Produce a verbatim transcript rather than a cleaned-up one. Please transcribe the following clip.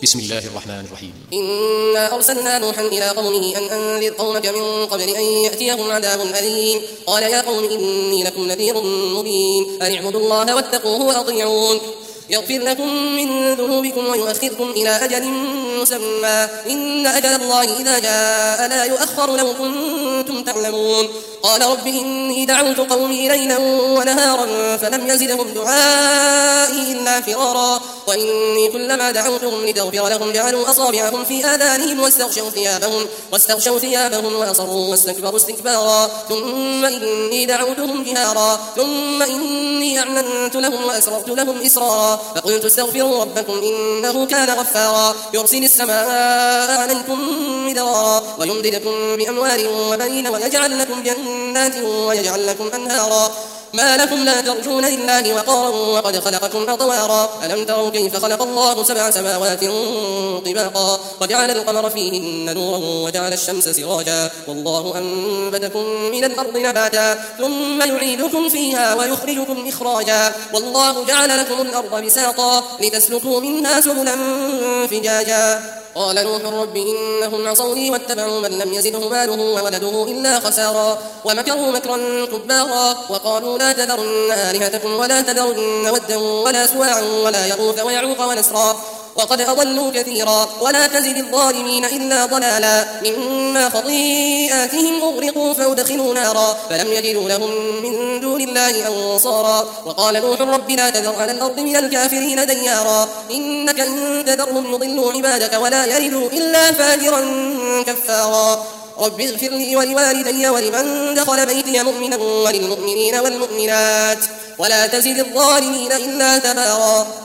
بسم الله الرحمن الرحيم. إنا أرسلنا نوحا إلى قومه أن أنذر قومك من قبل أن يأتيهم عذاب أليم. قال يا قوم إني لكم نذير مبين أن اعبدوا الله واتقوه وأطيعون يغفر لكم من ذنوبكم ويؤخركم إلى أجل مسمى إن أجل الله إذا جاء لا يؤخر لو كنتم تعلمون. قال رب إني دعوت قومي ليلا ونهارا فلم يزدهم دعائي إلا فرارا وإني كلما دعوتهم لتغفر لهم جعلوا أصابعهم في آذانهم واستغشوا ثيابهم, واستغشوا ثيابهم وأصروا واستكبروا استكبارا ثم إني دعوتهم جهارا ثم إني أعلنت لهم وأسررت لهم إسرارا فقلت استغفروا ربكم إنه كان غفارا يرسل السماء عليكم مدرارا ويمددكم بأموال وبنين ويجعل لكم جنات ويجعل لكم أنهارا ما لكم لا ترجون لله وقارا وقد خلقكم أطوارا ألم تروا كيف خلق الله سبع سماوات طباقا وجعل القمر فيهن نورا وجعل الشمس سراجا والله أنبتكم من الأرض نباتا ثم يعيدكم فيها ويخرجكم إخراجا والله جعل لكم الأرض بساطا لتسلكوا منها سبلا فجاجا. قال نوح رب إنهم عصوني واتبعوا من لم يزده ماله وولده إلا خسارا ومكروا مكرا كبارا وقالوا لا تذرن آلهتكم ولا تذرن ودا ولا سواعا ولا يغوث ويعوق ونسرا وقد أضلوا كثيرا ولا تزد الظالمين إلا ضلالا مما خطيئاتهم أغرقوا فأدخلوا نارا فلم يجدوا لهم من دون الله أنصارا. وقال نوح رب لا تذر على الأرض من الكافرين ديارا إنك إن تذرهم يضلوا عبادك ولا يلدوا إلا فاجرا كفارا. رب اغفر لي ولوالدي ولمن دخل بيتي مؤمنا وللمؤمنين والمؤمنات ولا تزد الظالمين إلا تبارا.